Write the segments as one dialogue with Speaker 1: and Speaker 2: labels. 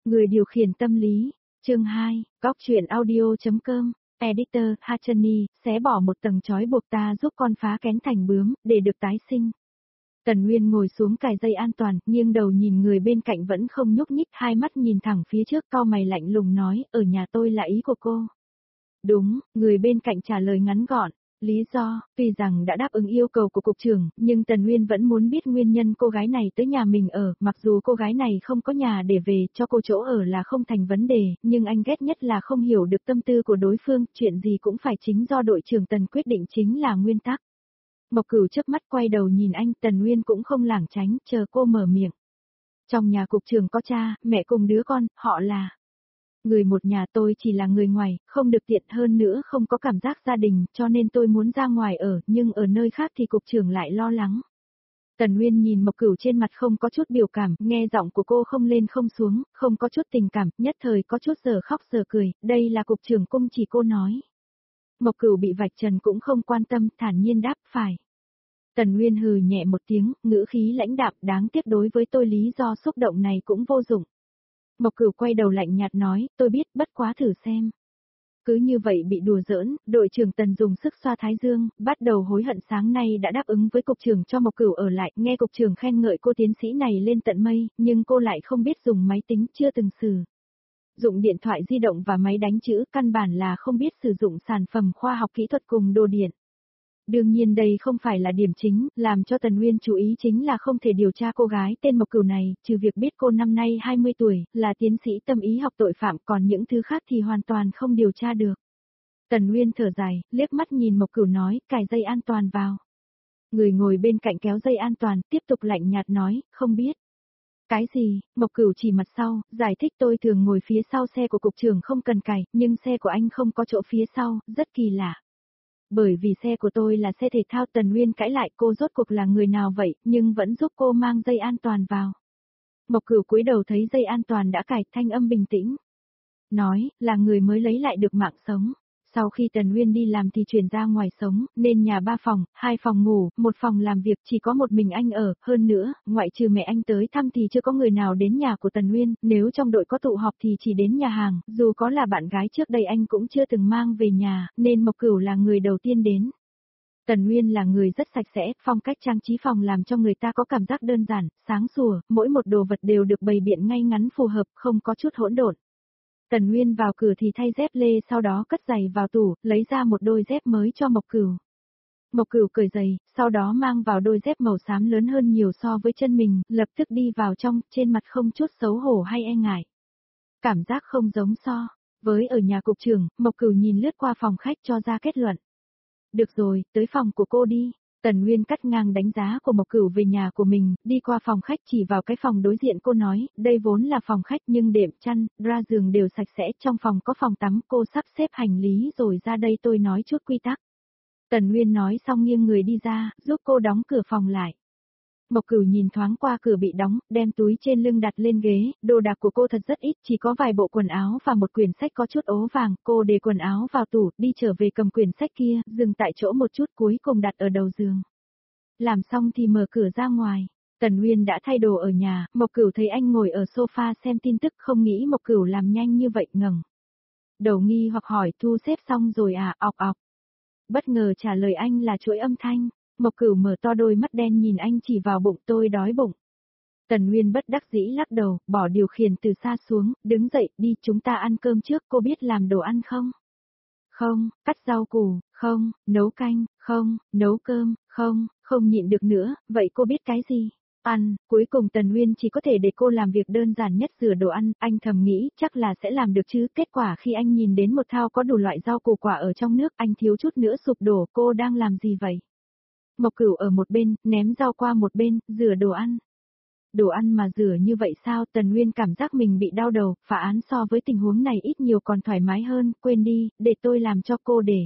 Speaker 1: Người điều khiển tâm lý, chương 2, góc truyện audio.com, editor, Hachani, xé bỏ một tầng trói buộc ta giúp con phá kén thành bướm, để được tái sinh. Tần Nguyên ngồi xuống cài dây an toàn, nghiêng đầu nhìn người bên cạnh vẫn không nhúc nhích, hai mắt nhìn thẳng phía trước, cau mày lạnh lùng nói, ở nhà tôi là ý của cô. Đúng, người bên cạnh trả lời ngắn gọn. Lý do, tuy rằng đã đáp ứng yêu cầu của cục trưởng, nhưng Tần Nguyên vẫn muốn biết nguyên nhân cô gái này tới nhà mình ở, mặc dù cô gái này không có nhà để về, cho cô chỗ ở là không thành vấn đề, nhưng anh ghét nhất là không hiểu được tâm tư của đối phương, chuyện gì cũng phải chính do đội trưởng Tần quyết định chính là nguyên tắc. Mộc Cửu chớp mắt quay đầu nhìn anh, Tần Nguyên cũng không lảng tránh, chờ cô mở miệng. Trong nhà cục trưởng có cha, mẹ cùng đứa con, họ là... Người một nhà, tôi chỉ là người ngoài, không được tiện, hơn nữa không có cảm giác gia đình, cho nên tôi muốn ra ngoài ở, nhưng ở nơi khác thì cục trưởng lại lo lắng. Tần Nguyên nhìn Mộc Cửu trên mặt không có chút biểu cảm, nghe giọng của cô không lên không xuống, không có chút tình cảm, nhất thời có chút giờ khóc giờ cười, đây là cục trưởng cung chỉ cô nói. Mộc Cửu bị vạch trần cũng không quan tâm, thản nhiên đáp phải. Tần Nguyên hừ nhẹ một tiếng, ngữ khí lãnh đạm, đáng tiếc đối với tôi lý do xúc động này cũng vô dụng. Mộc Cửu quay đầu lạnh nhạt nói, tôi biết, bất quá thử xem. Cứ như vậy bị đùa giỡn, đội trưởng Tần dùng sức xoa thái dương, bắt đầu hối hận sáng nay đã đáp ứng với cục trưởng cho Mộc Cửu ở lại, nghe cục trưởng khen ngợi cô tiến sĩ này lên tận mây, nhưng cô lại không biết dùng máy tính, chưa từng sử dụng điện thoại di động và máy đánh chữ, căn bản là không biết sử dụng sản phẩm khoa học kỹ thuật cùng đồ điện. Đương nhiên đây không phải là điểm chính, làm cho Tần Nguyên chú ý chính là không thể điều tra cô gái tên Mộc Cửu này, trừ việc biết cô năm nay 20 tuổi, là tiến sĩ tâm ý học tội phạm, còn những thứ khác thì hoàn toàn không điều tra được. Tần Nguyên thở dài, liếc mắt nhìn Mộc Cửu nói, cài dây an toàn vào. Người ngồi bên cạnh kéo dây an toàn, tiếp tục lạnh nhạt nói, không biết. Cái gì? Mộc Cửu chỉ mặt sau, giải thích tôi thường ngồi phía sau xe của cục trưởng không cần cài, nhưng xe của anh không có chỗ phía sau, rất kỳ lạ. Bởi vì xe của tôi là xe thể thao. Tần Nguyên cãi lại, cô rốt cuộc là người nào vậy, nhưng vẫn giúp cô mang dây an toàn vào. Mộc Cửu cúi đầu thấy dây an toàn đã cài, thanh âm bình tĩnh. Nói, là người mới lấy lại được mạng sống. Sau khi Tần Nguyên đi làm thì chuyển ra ngoài sống, nên nhà 3 phòng, 2 phòng ngủ, 1 phòng làm việc, chỉ có một mình anh ở, hơn nữa, ngoại trừ mẹ anh tới thăm thì chưa có người nào đến nhà của Tần Nguyên, nếu trong đội có tụ họp thì chỉ đến nhà hàng, dù có là bạn gái trước đây anh cũng chưa từng mang về nhà, nên Mộc Cửu là người đầu tiên đến. Tần Nguyên là người rất sạch sẽ, phong cách trang trí phòng làm cho người ta có cảm giác đơn giản, sáng sủa, mỗi một đồ vật đều được bày biện ngay ngắn phù hợp, không có chút hỗn độn. Tần Nguyên vào cửa thì thay dép lê, sau đó cất giày vào tủ, lấy ra một đôi dép mới cho Mộc Cửu. Mộc Cửu cởi giày, sau đó mang vào đôi dép màu xám lớn hơn nhiều so với chân mình, lập tức đi vào trong, trên mặt không chút xấu hổ hay e ngại. Cảm giác không giống so với ở nhà cục trưởng. Mộc Cửu nhìn lướt qua phòng khách cho ra kết luận. Được rồi, tới phòng của cô đi. Tần Nguyên cắt ngang đánh giá của Mộc Cửu về nhà của mình, đi qua phòng khách chỉ vào cái phòng đối diện cô nói, đây vốn là phòng khách nhưng đệm chăn, ra giường đều sạch sẽ, trong phòng có phòng tắm, cô sắp xếp hành lý rồi ra đây tôi nói chút quy tắc. Tần Nguyên nói xong nghiêng người đi ra, giúp cô đóng cửa phòng lại. Mộc Cửu nhìn thoáng qua cửa bị đóng, đem túi trên lưng đặt lên ghế, đồ đạc của cô thật rất ít, chỉ có vài bộ quần áo và một quyển sách có chút ố vàng, cô để quần áo vào tủ, đi trở về cầm quyển sách kia, dừng tại chỗ một chút cuối cùng đặt ở đầu giường. Làm xong thì mở cửa ra ngoài. Tần Nguyên đã thay đồ ở nhà, Mộc Cửu thấy anh ngồi ở sofa xem tin tức, không nghĩ Mộc Cửu làm nhanh như vậy, ngẩng đầu nghi hoặc hỏi, thu xếp xong rồi à, ọc ọc. Bất ngờ trả lời anh là chuỗi âm thanh. Mộc Cửu mở to đôi mắt đen nhìn anh, chỉ vào bụng, tôi đói bụng. Tần Nguyên bất đắc dĩ lắc đầu, bỏ điều khiển từ xa xuống, đứng dậy, đi, chúng ta ăn cơm trước, cô biết làm đồ ăn không? Không, cắt rau củ, không, nấu canh, không, nấu cơm, không nhịn được nữa, vậy cô biết cái gì? Ăn. Cuối cùng Tần Nguyên chỉ có thể để cô làm việc đơn giản nhất, rửa đồ ăn, anh thầm nghĩ chắc là sẽ làm được chứ, kết quả khi anh nhìn đến một thao có đủ loại rau củ quả ở trong nước, anh thiếu chút nữa sụp đổ, cô đang làm gì vậy? Mộc Cửu ở một bên, ném rau qua một bên, rửa đồ ăn. Đồ ăn mà rửa như vậy sao? Tần Nguyên cảm giác mình bị đau đầu, phá án so với tình huống này ít nhiều còn thoải mái hơn, quên đi, để tôi làm cho cô để.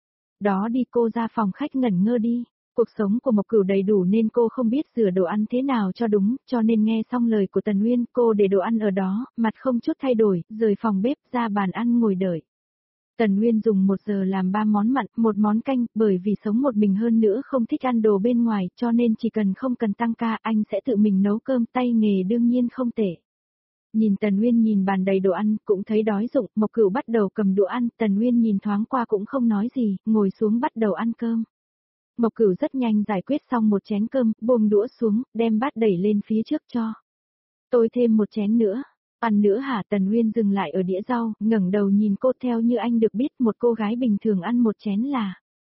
Speaker 1: Đó đi, cô ra phòng khách ngẩn ngơ đi. Cuộc sống của Mộc Cửu đầy đủ nên cô không biết rửa đồ ăn thế nào cho đúng, cho nên nghe xong lời của Tần Nguyên, cô để đồ ăn ở đó, mặt không chút thay đổi, rời phòng bếp ra bàn ăn ngồi đợi. Tần Nguyên dùng 1 giờ làm 3 món mặn, 1 món canh, bởi vì sống một mình hơn nữa không thích ăn đồ bên ngoài, cho nên chỉ cần không cần tăng ca, anh sẽ tự mình nấu cơm, tay nghề đương nhiên không tệ. Nhìn Tần Uyên nhìn bàn đầy đồ ăn, cũng thấy đói rụng, Mộc Cửu bắt đầu cầm đũa ăn, Tần Uyên nhìn thoáng qua cũng không nói gì, ngồi xuống bắt đầu ăn cơm. Mộc Cửu rất nhanh giải quyết xong một chén cơm, buông đũa xuống, đem bát đẩy lên phía trước cho. Tôi thêm một chén nữa. Ăn nữa hả? Tần Uyên dừng lại ở đĩa rau, ngẩng đầu nhìn cô. Theo như anh được biết, một cô gái bình thường ăn một chén là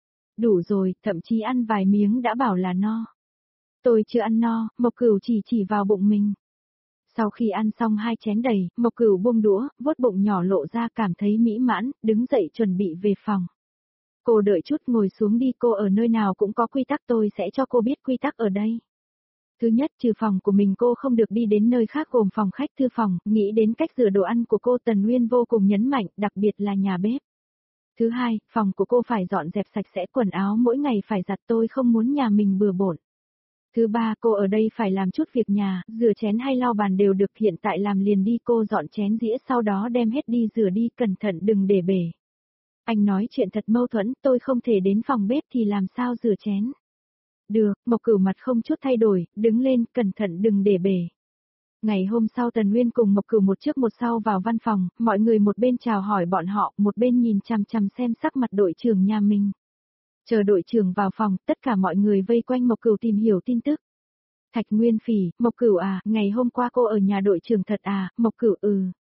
Speaker 1: đủ rồi, thậm chí ăn vài miếng đã bảo là no. Tôi chưa ăn no, Mộc Cửu chỉ vào bụng mình. Sau khi ăn xong 2 chén đầy, Mộc Cửu buông đũa, vuốt bụng nhỏ lộ ra, cảm thấy mỹ mãn, đứng dậy chuẩn bị về phòng. Cô đợi chút, ngồi xuống đi, cô ở nơi nào cũng có quy tắc, tôi sẽ cho cô biết quy tắc ở đây. Thứ nhất, trừ phòng của mình cô không được đi đến nơi khác gồm phòng khách, thư phòng. Nghĩ đến cách rửa đồ ăn của cô, Tần Uyên vô cùng nhấn mạnh, đặc biệt là nhà bếp. Thứ hai, phòng của cô phải dọn dẹp sạch sẽ, quần áo mỗi ngày phải giặt, tôi không muốn nhà mình bừa bộn. Thứ ba, cô ở đây phải làm chút việc nhà, rửa chén hay lau bàn đều được, hiện tại làm liền đi, cô dọn chén dĩa sau đó đem hết đi rửa đi, cẩn thận đừng để bể. Anh nói chuyện thật mâu thuẫn, tôi không thể đến phòng bếp thì làm sao rửa chén. Được, Mộc Cửu mặt không chút thay đổi, đứng lên, cẩn thận đừng để bể. Ngày hôm sau Tần Uyên cùng Mộc Cửu một trước một sau vào văn phòng, mọi người một bên chào hỏi bọn họ, một bên nhìn chằm chằm xem sắc mặt đội trưởng nhà mình. Chờ đội trưởng vào phòng, tất cả mọi người vây quanh Mộc Cửu tìm hiểu tin tức. Thạch Nguyên Phỉ, Mộc Cửu à, ngày hôm qua cô ở nhà đội trưởng thật à? Mộc Cửu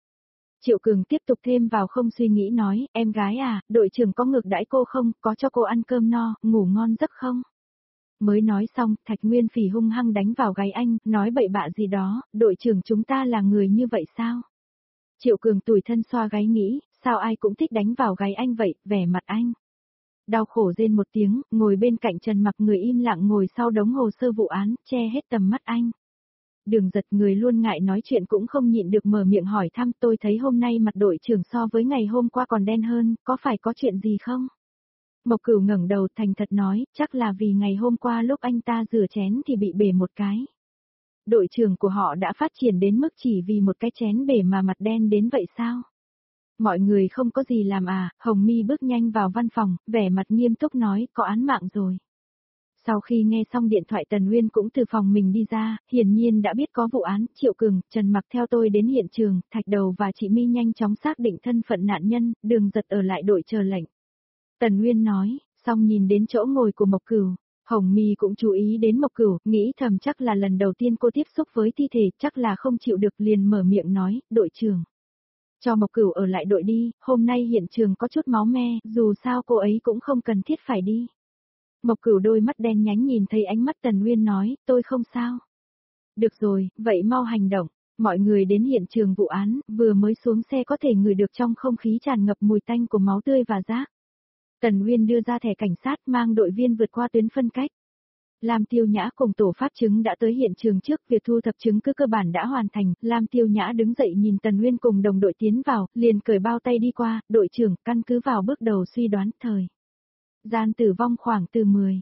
Speaker 1: Triệu Cường tiếp tục thêm vào không suy nghĩ nói, em gái à, đội trưởng có ngược đãi cô không, có cho cô ăn cơm no, ngủ ngon giấc không? Mới nói xong, Thạch Nguyên Phỉ hung hăng đánh vào gáy anh, nói bậy bạ gì đó, đội trưởng chúng ta là người như vậy sao? Triệu Cường tủi thân xoa gáy nghĩ, sao ai cũng thích đánh vào gáy anh vậy, vẻ mặt anh. Đau khổ rên một tiếng, ngồi bên cạnh Trần Mặc, người im lặng ngồi sau đống hồ sơ vụ án, che hết tầm mắt anh. Đường Giật, người luôn ngại nói chuyện cũng không nhịn được mở miệng hỏi thăm, tôi thấy hôm nay mặt đội trưởng so với ngày hôm qua còn đen hơn, có phải có chuyện gì không? Mộc Cửu ngẩng đầu thành thật nói, chắc là vì ngày hôm qua lúc anh ta rửa chén thì bị bể một cái. Đội trưởng của họ đã phát triển đến mức chỉ vì một cái chén bể mà mặt đen đến vậy sao? Mọi người không có gì làm à? Hồng Mi bước nhanh vào văn phòng, vẻ mặt nghiêm túc nói, có án mạng rồi. Sau khi nghe xong điện thoại Tần Uyên cũng từ phòng mình đi ra, hiển nhiên đã biết có vụ án. Triệu Cường, Trần Mặc theo tôi đến hiện trường, Thạch Đầu và chị Mi nhanh chóng xác định thân phận nạn nhân, Đường Giật ở lại đội chờ lệnh. Tần Uyên nói, xong nhìn đến chỗ ngồi của Mộc Cửu, Hồng Mi cũng chú ý đến Mộc Cửu, nghĩ thầm chắc là lần đầu tiên cô tiếp xúc với thi thể, chắc là không chịu được, liền mở miệng nói, đội trưởng. Cho Mộc Cửu ở lại đội đi, hôm nay hiện trường có chút máu me, dù sao cô ấy cũng không cần thiết phải đi. Mộc Cửu đôi mắt đen nhánh nhìn thấy ánh mắt Tần Uyên nói, tôi không sao. Được rồi, vậy mau hành động. Mọi người đến hiện trường vụ án, vừa mới xuống xe có thể ngửi được trong không khí tràn ngập mùi tanh của máu tươi và rác. Tần Uyên đưa ra thẻ cảnh sát mang đội viên vượt qua tuyến phân cách. Lam Tiêu Nhã cùng tổ pháp chứng đã tới hiện trường trước, việc thu thập chứng cứ cơ bản đã hoàn thành. Lam Tiêu Nhã đứng dậy nhìn Tần Uyên cùng đồng đội tiến vào, liền cởi bao tay đi qua, đội trưởng, căn cứ vào bước đầu suy đoán thời gian tử vong khoảng từ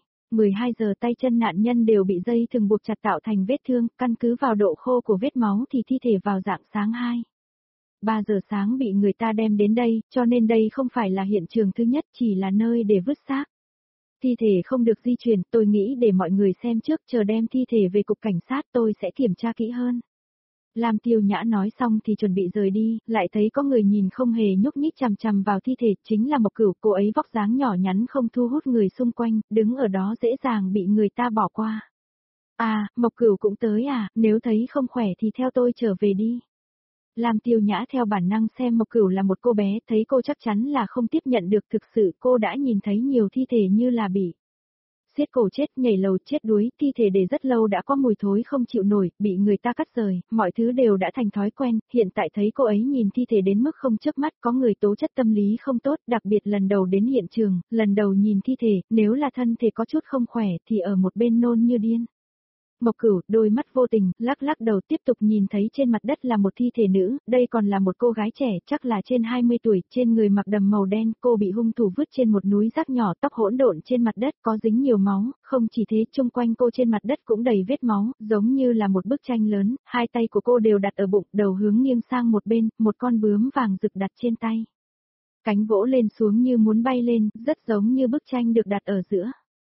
Speaker 1: 12 giờ, tay chân nạn nhân đều bị dây thừng buộc chặt tạo thành vết thương, căn cứ vào độ khô của vết máu thì thi thể vào dạng sáng 3 giờ sáng bị người ta đem đến đây, cho nên đây không phải là hiện trường thứ nhất, chỉ là nơi để vứt xác. Thi thể không được di chuyển, tôi nghĩ để mọi người xem trước, chờ đem thi thể về cục cảnh sát tôi sẽ kiểm tra kỹ hơn. Lam Tiêu Nhã nói xong thì chuẩn bị rời đi, lại thấy có người nhìn không hề nhúc nhích chằm chằm vào thi thể, chính là Mộc Cửu, cô ấy vóc dáng nhỏ nhắn không thu hút người xung quanh, đứng ở đó dễ dàng bị người ta bỏ qua. À, Mộc Cửu cũng tới à, nếu thấy không khỏe thì theo tôi trở về đi. Lam Tiêu Nhã theo bản năng xem Mộc Cửu là một cô bé, thấy cô chắc chắn là không tiếp nhận được, thực sự cô đã nhìn thấy nhiều thi thể như là bị xiết cổ chết, nhảy lầu chết đuối, thi thể để rất lâu đã có mùi thối không chịu nổi, bị người ta cắt rời, mọi thứ đều đã thành thói quen, hiện tại thấy cô ấy nhìn thi thể đến mức không chớp mắt, có người tố chất tâm lý không tốt, đặc biệt lần đầu đến hiện trường, lần đầu nhìn thi thể, nếu là thân thể có chút không khỏe thì ở một bên nôn như điên. Mộc Cửu, đôi mắt vô tình, lắc lắc đầu tiếp tục nhìn thấy trên mặt đất là một thi thể nữ, đây còn là một cô gái trẻ, chắc là trên 20 tuổi, trên người mặc đầm màu đen, cô bị hung thủ vứt trên một núi rác nhỏ, tóc hỗn độn trên mặt đất, có dính nhiều máu, không chỉ thế, chung quanh cô trên mặt đất cũng đầy vết máu, giống như là một bức tranh lớn, hai tay của cô đều đặt ở bụng, đầu hướng nghiêng sang một bên, một con bướm vàng rực đặt trên tay. Cánh vỗ lên xuống như muốn bay lên, rất giống như bức tranh được đặt ở giữa.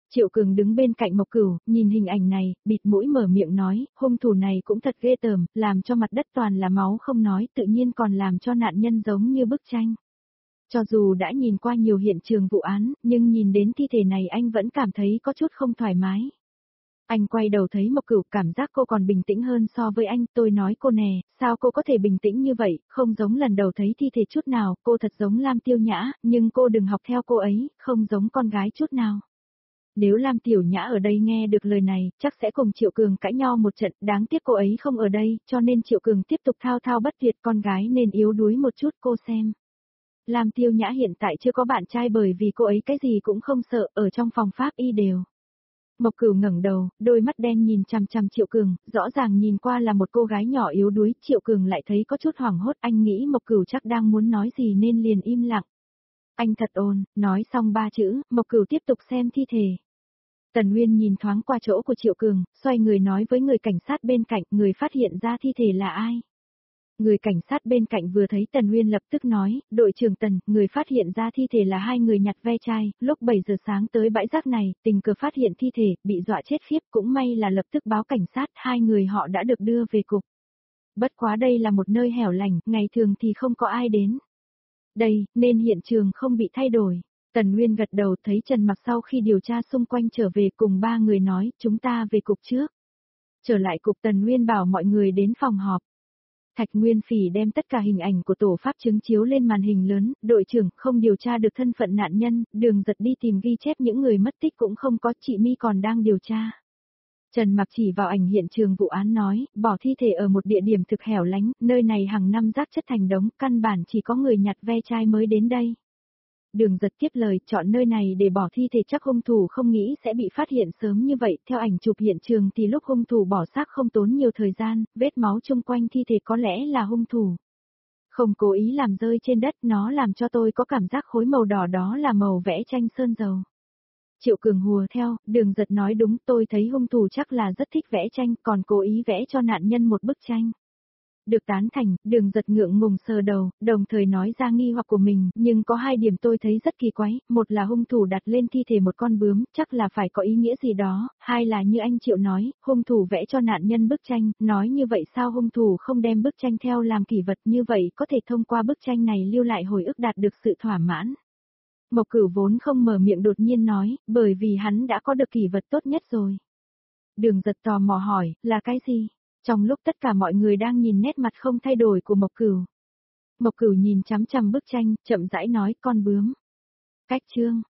Speaker 1: Triệu Cường đứng bên cạnh Mộc Cửu, nhìn hình ảnh này, bịt mũi mở miệng nói, hung thủ này cũng thật ghê tởm, làm cho mặt đất toàn là máu không nói, tự nhiên còn làm cho nạn nhân giống như bức tranh. Cho dù đã nhìn qua nhiều hiện trường vụ án, nhưng nhìn đến thi thể này anh vẫn cảm thấy có chút không thoải mái. Anh quay đầu thấy Mộc Cửu, cảm giác cô còn bình tĩnh hơn so với anh, tôi nói cô nè, sao cô có thể bình tĩnh như vậy, không giống lần đầu thấy thi thể chút nào, cô thật giống Lam Tiêu Nhã, nhưng cô đừng học theo cô ấy, không giống con gái chút nào. Nếu Lam Tiểu Nhã ở đây nghe được lời này, chắc sẽ cùng Triệu Cường cãi nhau một trận, đáng tiếc cô ấy không ở đây, cho nên Triệu Cường tiếp tục thao thao bất tuyệt, con gái nên yếu đuối một chút, cô xem. Lam Tiêu Nhã hiện tại chưa có bạn trai bởi vì cô ấy cái gì cũng không sợ, ở trong phòng pháp y đều. Mộc Cửu ngẩng đầu, đôi mắt đen nhìn chằm chằm Triệu Cường, rõ ràng nhìn qua là một cô gái nhỏ yếu đuối, Triệu Cường lại thấy có chút hoảng hốt, anh nghĩ Mộc Cửu chắc đang muốn nói gì nên liền im lặng. Anh thật ồn, nói xong 3 chữ, Mộc Cửu tiếp tục xem thi thể. Tần Nguyên nhìn thoáng qua chỗ của Triệu Cường, xoay người nói với người cảnh sát bên cạnh, người phát hiện ra thi thể là ai? Người cảnh sát bên cạnh vừa thấy Tần Nguyên lập tức nói, đội trưởng Tần, người phát hiện ra thi thể là 2 người nhặt ve chai, lúc 7 giờ sáng tới bãi rác này, tình cờ phát hiện thi thể, bị dọa chết khiếp, cũng may là lập tức báo cảnh sát, 2 người họ đã được đưa về cục. Bất quá đây là một nơi hẻo lánh, ngày thường thì không có ai đến. Đây, nên hiện trường không bị thay đổi. Tần Nguyên gật đầu thấy Trần Mặc sau khi điều tra xung quanh trở về cùng 3 người nói, chúng ta về cục trước. Trở lại cục Tần Nguyên bảo mọi người đến phòng họp. Thạch Nguyên Phỉ đem tất cả hình ảnh của tổ pháp chứng chiếu lên màn hình lớn, đội trưởng không điều tra được thân phận nạn nhân, Đường Giật đi tìm ghi chép những người mất tích cũng không có, chị My còn đang điều tra. Trần Mặc chỉ vào ảnh hiện trường vụ án nói, bỏ thi thể ở một địa điểm thực hẻo lánh, nơi này hàng năm rác chất thành đống, căn bản chỉ có người nhặt ve chai mới đến đây. Đường Giật tiếp lời, chọn nơi này để bỏ thi thể chắc hung thủ không nghĩ sẽ bị phát hiện sớm như vậy, theo ảnh chụp hiện trường thì lúc hung thủ bỏ xác không tốn nhiều thời gian, vết máu chung quanh thi thể có lẽ là hung thủ. Không cố ý làm rơi trên đất, nó làm cho tôi có cảm giác khối màu đỏ đó là màu vẽ tranh sơn dầu. Triệu Cường hùa theo, Đường Giật nói đúng, tôi thấy hung thủ chắc là rất thích vẽ tranh, còn cố ý vẽ cho nạn nhân một bức tranh. Được tán thành, Đường Giật ngượng ngùng sờ đầu, đồng thời nói ra nghi hoặc của mình, nhưng có 2 điểm tôi thấy rất kỳ quái, một là hung thủ đặt lên thi thể một con bướm, chắc là phải có ý nghĩa gì đó, 2 là như anh Triệu nói, hung thủ vẽ cho nạn nhân bức tranh, nói như vậy sao hung thủ không đem bức tranh theo làm kỷ vật, như vậy có thể thông qua bức tranh này lưu lại hồi ức đạt được sự thỏa mãn. Mộc Cửu vốn không mở miệng đột nhiên nói, bởi vì hắn đã có được kỷ vật tốt nhất rồi. Đường Giật tò mò hỏi, là cái gì? Trong lúc tất cả mọi người đang nhìn nét mặt không thay đổi của Mộc Cửu. Mộc Cửu nhìn chằm chằm bức tranh, chậm rãi nói, con bướm. Cách chương.